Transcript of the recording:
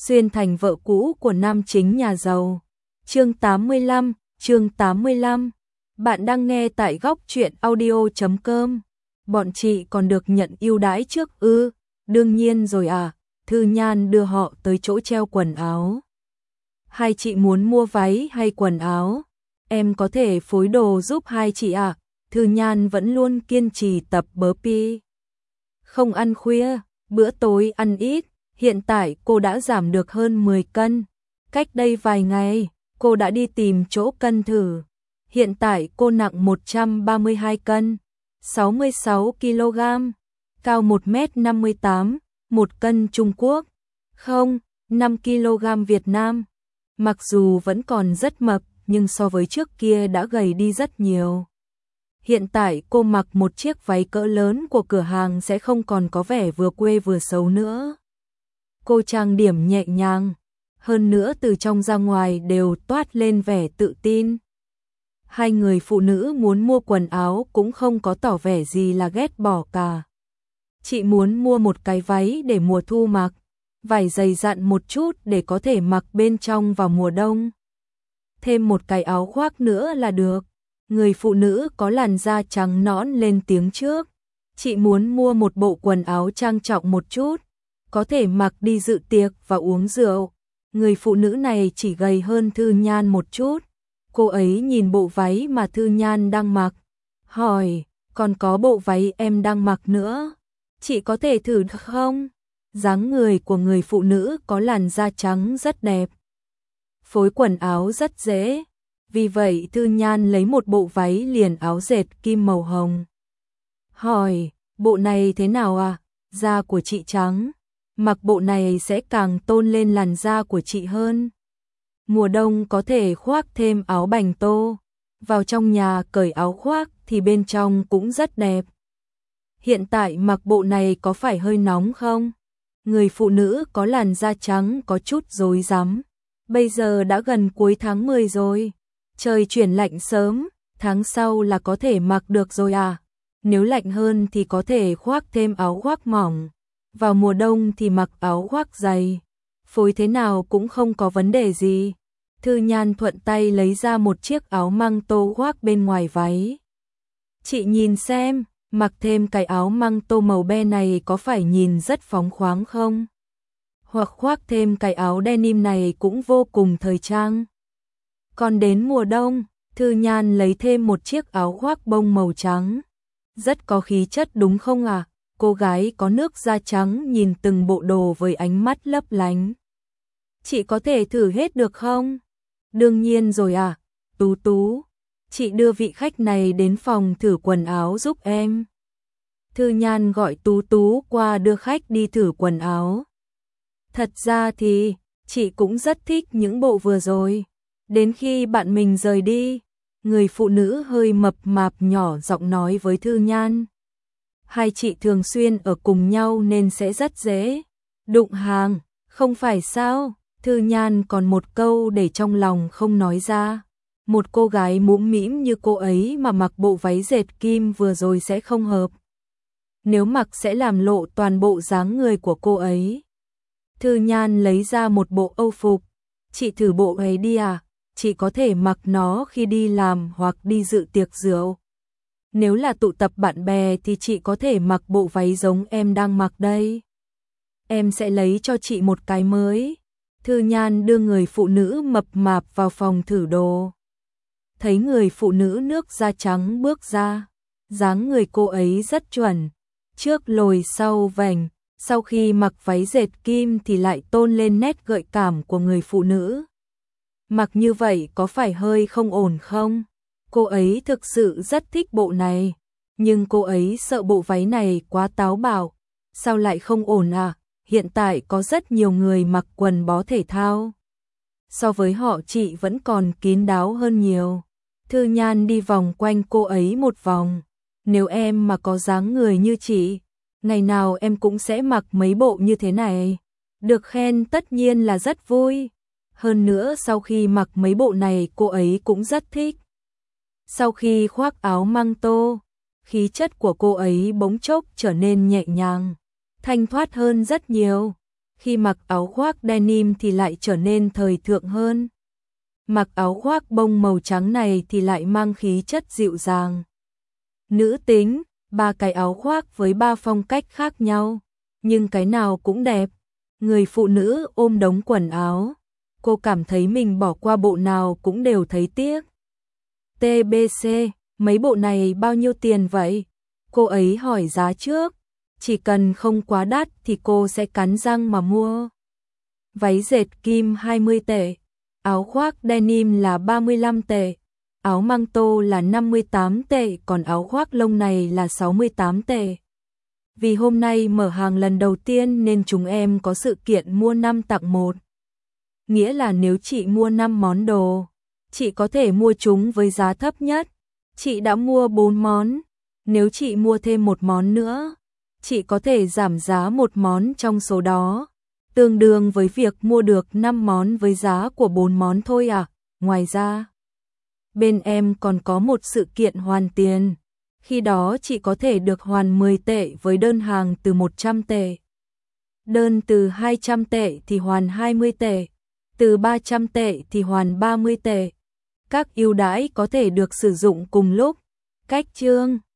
xuyên thành vợ cũ của nam chính nhà giàu. Chương 85. Bạn đang nghe tại góc truyện audio.com. Bọn chị còn được nhận ưu đãi trước ư? Đương nhiên rồi à. Thư Nhan đưa họ tới chỗ treo quần áo. Hai chị muốn mua váy hay quần áo? Em có thể phối đồ giúp hai chị à? Thư Nhan vẫn luôn kiên trì tập burpee. Không ăn khuya, bữa tối ăn ít. Hiện tại cô đã giảm được hơn 10 cân. Cách đây vài ngày, cô đã đi tìm chỗ cân thử. Hiện tại cô nặng 132 cân, 66 kg, cao 1m58, 1 cân Trung Quốc. Không, 5 kg Việt Nam. Mặc dù vẫn còn rất mập, nhưng so với trước kia đã gầy đi rất nhiều. Hiện tại cô mặc một chiếc váy cỡ lớn của cửa hàng sẽ không còn có vẻ vừa quê vừa xấu nữa. Cô trang điểm nhẹ nhàng, hơn nữa từ trong ra ngoài đều toát lên vẻ tự tin. Hai người phụ nữ muốn mua quần áo cũng không có tỏ vẻ gì là ghét bỏ cả. Chị muốn mua một cái váy để mùa thu mặc, vải dày dặn một chút để có thể mặc bên trong vào mùa đông. Thêm một cái áo khoác nữa là được. Người phụ nữ có làn da trắng nõn lên tiếng trước. Chị muốn mua một bộ quần áo trang trọng một chút, có thể mặc đi dự tiệc và uống rượu. Người phụ nữ này chỉ gầy hơn Thư Nhan một chút. Cô ấy nhìn bộ váy mà Thư Nhan đang mặc, hỏi, còn có bộ váy em đang mặc nữa, chị có thể thử được không? Dáng người của người phụ nữ có làn da trắng rất đẹp. Phối quần áo rất dễ, vì vậy Thư Nhan lấy một bộ váy liền áo dệt kim màu hồng. Hỏi, bộ này thế nào à? Da của chị trắng, mặc bộ này sẽ càng tôn lên làn da của chị hơn. Mùa đông có thể khoác thêm áo bành tô, vào trong nhà cởi áo khoác thì bên trong cũng rất đẹp. Hiện tại mặc bộ này có phải hơi nóng không? Người phụ nữ có làn da trắng có chút rối rắm. Bây giờ đã gần cuối tháng 10 rồi, trời chuyển lạnh sớm, tháng sau là có thể mặc được rồi à? Nếu lạnh hơn thì có thể khoác thêm áo khoác mỏng, vào mùa đông thì mặc áo khoác dày. Phối thế nào cũng không có vấn đề gì. Thư Nhan thuận tay lấy ra một chiếc áo măng tô khoác bên ngoài váy. Chị nhìn xem, mặc thêm cái áo măng tô màu be này có phải nhìn rất phóng khoáng không? Hoặc khoác thêm cái áo denim này cũng vô cùng thời trang. Còn đến mùa đông, Thư Nhan lấy thêm một chiếc áo khoác bông màu trắng. Rất có khí chất đúng không à? Cô gái có nước da trắng nhìn từng bộ đồ với ánh mắt lấp lánh. Chị có thể thử hết được không? Đương nhiên rồi à. Tú Tú, chị đưa vị khách này đến phòng thử quần áo giúp em. Thư Nhan gọi Tú Tú qua đưa khách đi thử quần áo. Thật ra thì, chị cũng rất thích những bộ vừa rồi. Đến khi bạn mình rời đi, người phụ nữ hơi mập mạp nhỏ giọng nói với Thư Nhan. Hai chị thường xuyên ở cùng nhau nên sẽ rất dễ đụng hàng, không phải sao? Thư Nhan còn một câu để trong lòng không nói ra. Một cô gái mũm mĩm như cô ấy mà mặc bộ váy dệt kim vừa rồi sẽ không hợp. Nếu mặc sẽ làm lộ toàn bộ dáng người của cô ấy. Thư Nhan lấy ra một bộ âu phục. Chị thử bộ ấy đi à? Chị có thể mặc nó khi đi làm hoặc đi dự tiệc rượu. Nếu là tụ tập bạn bè thì chị có thể mặc bộ váy giống em đang mặc đây. Em sẽ lấy cho chị một cái mới. Thư Nhan đưa người phụ nữ mập mạp vào phòng thử đồ. Thấy người phụ nữ nước da trắng bước ra, dáng người cô ấy rất chuẩn, trước lồi sau vành, sau khi mặc váy dệt kim thì lại tôn lên nét gợi cảm của người phụ nữ. Mặc như vậy có phải hơi không ổn không? Cô ấy thực sự rất thích bộ này, nhưng cô ấy sợ bộ váy này quá táo bạo. Sao lại không ổn à? Hiện tại có rất nhiều người mặc quần bó thể thao. So với họ chị vẫn còn kín đáo hơn nhiều. Thư Nhan đi vòng quanh cô ấy một vòng. Nếu em mà có dáng người như chị, ngày nào em cũng sẽ mặc mấy bộ như thế này. Được khen tất nhiên là rất vui. Hơn nữa sau khi mặc mấy bộ này cô ấy cũng rất thích. Sau khi khoác áo măng tô, khí chất của cô ấy bỗng chốc trở nên nhẹ nhàng, thanh thoát hơn rất nhiều. khi mặc áo khoác denim thì lại trở nên thời thượng hơn. Mặc áo khoác bông màu trắng này thì lại mang khí chất dịu dàng. Nữ tính, 3 cái áo khoác với 3 phong cách khác nhau, nhưng cái nào cũng đẹp. Người phụ nữ ôm đống quần áo, cô cảm thấy mình bỏ qua bộ nào cũng đều thấy tiếc. TBC, mấy bộ này bao nhiêu tiền vậy? Cô ấy hỏi giá trước, chỉ cần không quá đắt thì cô sẽ cắn răng mà mua. Váy dệt kim 20 tệ, áo khoác denim là 35 tệ, áo măng-tô là 58 tệ, còn áo khoác lông này là 68 tệ. Vì hôm nay mở hàng lần đầu tiên nên chúng em có sự kiện mua 5 tặng 1. Nghĩa là nếu chị mua 5 món đồ, chị có thể mua chúng với giá thấp nhất. Chị đã mua 4 món, nếu chị mua thêm một món nữa, chị có thể giảm giá một món trong số đó, tương đương với việc mua được 5 món với giá của 4 món thôi à. Ngoài ra, bên em còn có một sự kiện hoàn tiền. Khi đó chị có thể được hoàn 10 tệ với đơn hàng từ 100 tệ. Đơn từ 200 tệ thì hoàn 20 tệ, từ 300 tệ thì hoàn 30 tệ. Các ưu đãi có thể được sử dụng cùng lúc. Cách chương